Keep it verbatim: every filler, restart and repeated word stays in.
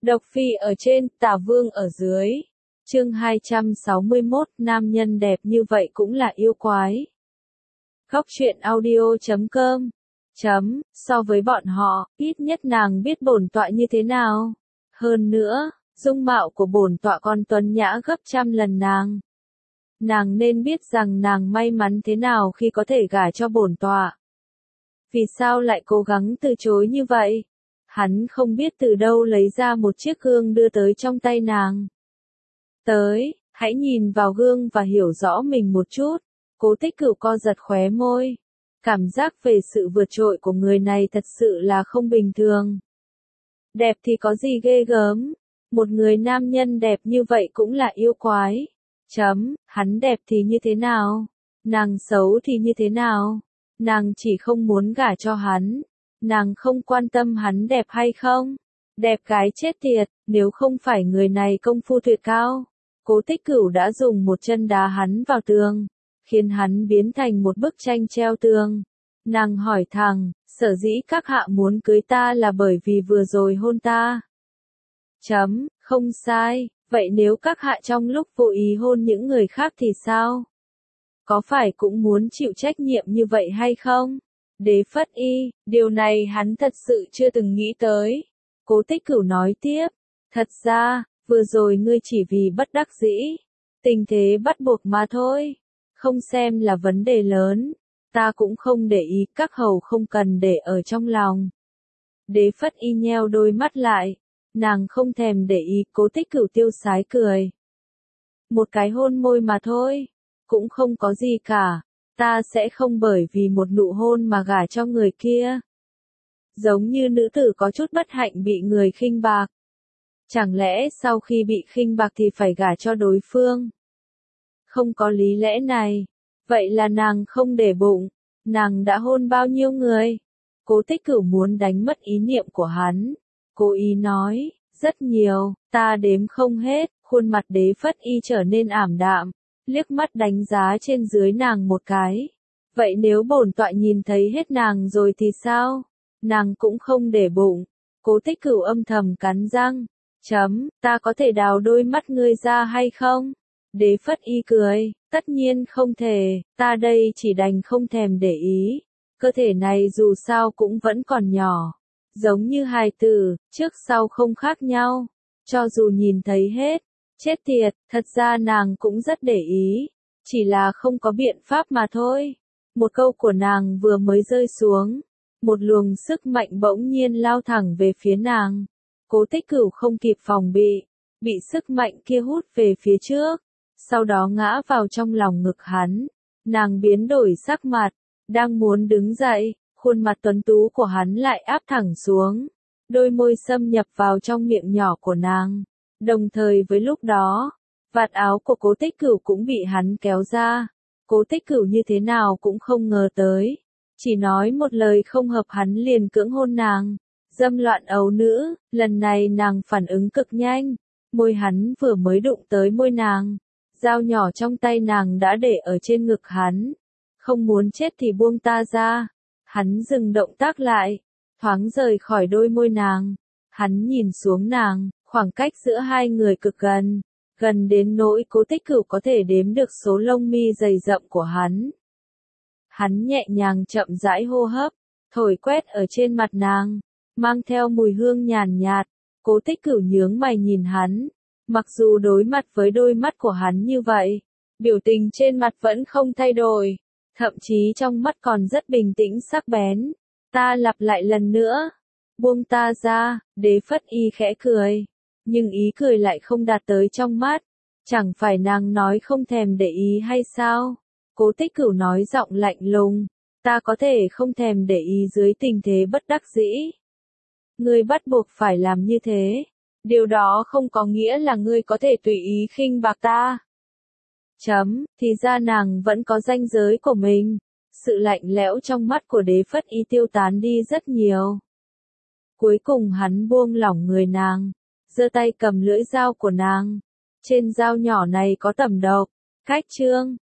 Độc Phi ở trên, Tả Vương ở dưới. Chương hai trăm sáu mươi mốt, nam nhân đẹp như vậy cũng là yêu quái. Góc truyện audio chấm com. Chấm, so với bọn họ, ít nhất nàng biết bổn tọa như thế nào. Hơn nữa, dung mạo của bổn tọa còn tuấn nhã gấp trăm lần nàng. Nàng nên biết rằng nàng may mắn thế nào khi có thể gả cho bổn tọa. Vì sao lại cố gắng từ chối như vậy? Hắn không biết từ đâu lấy ra một chiếc gương đưa tới trong tay nàng. Tới, hãy nhìn vào gương và hiểu rõ mình một chút. Cố Tích Cửu co giật khóe môi. Cảm giác về sự vượt trội của người này thật sự là không bình thường. Đẹp thì có gì ghê gớm. Một người nam nhân đẹp như vậy cũng là yêu quái. Chấm, hắn đẹp thì như thế nào? Nàng xấu thì như thế nào? Nàng chỉ không muốn gả cho hắn. Nàng không quan tâm hắn đẹp hay không. Đẹp gái chết tiệt, nếu không phải người này công phu tuyệt cao. Cố Tích Cửu đã dùng một chân đá hắn vào tường, khiến hắn biến thành một bức tranh treo tường. Nàng hỏi thẳng, sở dĩ các hạ muốn cưới ta là bởi vì vừa rồi hôn ta. Chấm, không sai, vậy nếu các hạ trong lúc vô ý hôn những người khác thì sao? Có phải cũng muốn chịu trách nhiệm như vậy hay không? Đế Phất Y, điều này hắn thật sự chưa từng nghĩ tới. Cố Tích Cửu nói tiếp, thật ra, vừa rồi ngươi chỉ vì bất đắc dĩ, tình thế bắt buộc mà thôi, không xem là vấn đề lớn, ta cũng không để ý, các hầu không cần để ở trong lòng. Đế Phất Y nheo đôi mắt lại, nàng không thèm để ý. Cố Tích Cửu tiêu sái cười. Một cái hôn môi mà thôi, cũng không có gì cả, ta sẽ không bởi vì một nụ hôn mà gả cho người kia. Giống như nữ tử có chút bất hạnh bị người khinh bạc. Chẳng lẽ sau khi bị khinh bạc thì phải gả cho đối phương? Không có lý lẽ này. Vậy là nàng không để bụng. Nàng đã hôn bao nhiêu người? Cố Tích Cửu muốn đánh mất ý niệm của hắn. Cố ý nói, rất nhiều, ta đếm không hết. Khuôn mặt Đế Phất Y trở nên ảm đạm, liếc mắt đánh giá trên dưới nàng một cái. Vậy nếu bổn tọa nhìn thấy hết nàng rồi thì sao? Nàng cũng không để bụng. Cố Tích Cửu âm thầm cắn răng. Chấm, ta có thể đào đôi mắt ngươi ra hay không? Đế Phất Y cười, tất nhiên không thể, ta đây chỉ đành không thèm để ý. Cơ thể này dù sao cũng vẫn còn nhỏ, giống như hài tử, trước sau không khác nhau. Cho dù nhìn thấy hết, chết tiệt, thật ra nàng cũng rất để ý, chỉ là không có biện pháp mà thôi. Một câu của nàng vừa mới rơi xuống, một luồng sức mạnh bỗng nhiên lao thẳng về phía nàng. Cố Tích Cửu không kịp phòng bị, bị sức mạnh kia hút về phía trước, sau đó ngã vào trong lòng ngực hắn. Nàng biến đổi sắc mặt, đang muốn đứng dậy, khuôn mặt tuấn tú của hắn lại áp thẳng xuống, đôi môi xâm nhập vào trong miệng nhỏ của nàng. Đồng thời với lúc đó, vạt áo của Cố Tích Cửu cũng bị hắn kéo ra. Cố Tích Cửu như thế nào cũng không ngờ tới, chỉ nói một lời không hợp hắn liền cưỡng hôn nàng. Dâm loạn ấu nữ, lần này nàng phản ứng cực nhanh, môi hắn vừa mới đụng tới môi nàng, dao nhỏ trong tay nàng đã để ở trên ngực hắn. Không muốn chết thì buông ta ra. Hắn dừng động tác lại, thoáng rời khỏi đôi môi nàng. Hắn nhìn xuống nàng, khoảng cách giữa hai người cực gần, gần đến nỗi Cố Tích Cửu có thể đếm được số lông mi dày rậm của hắn. Hắn nhẹ nhàng chậm rãi hô hấp, thổi quét ở trên mặt nàng, mang theo mùi hương nhàn nhạt. Cố Tích Cửu nhướng mày nhìn hắn, mặc dù đối mặt với đôi mắt của hắn như vậy, biểu tình trên mặt vẫn không thay đổi, thậm chí trong mắt còn rất bình tĩnh sắc bén. Ta lặp lại lần nữa, buông ta ra. Đế Phất Y khẽ cười, nhưng ý cười lại không đạt tới trong mắt. Chẳng phải nàng nói không thèm để ý hay sao? Cố Tích Cửu nói giọng lạnh lùng, ta có thể không thèm để ý dưới tình thế bất đắc dĩ. Ngươi bắt buộc phải làm như thế. Điều đó không có nghĩa là ngươi có thể tùy ý khinh bạc ta. Chấm, thì ra nàng vẫn có ranh giới của mình. Sự lạnh lẽo trong mắt của Đế Phất Y tiêu tán đi rất nhiều. Cuối cùng hắn buông lỏng người nàng, giơ tay cầm lưỡi dao của nàng. Trên dao nhỏ này có tẩm độc. Cách chương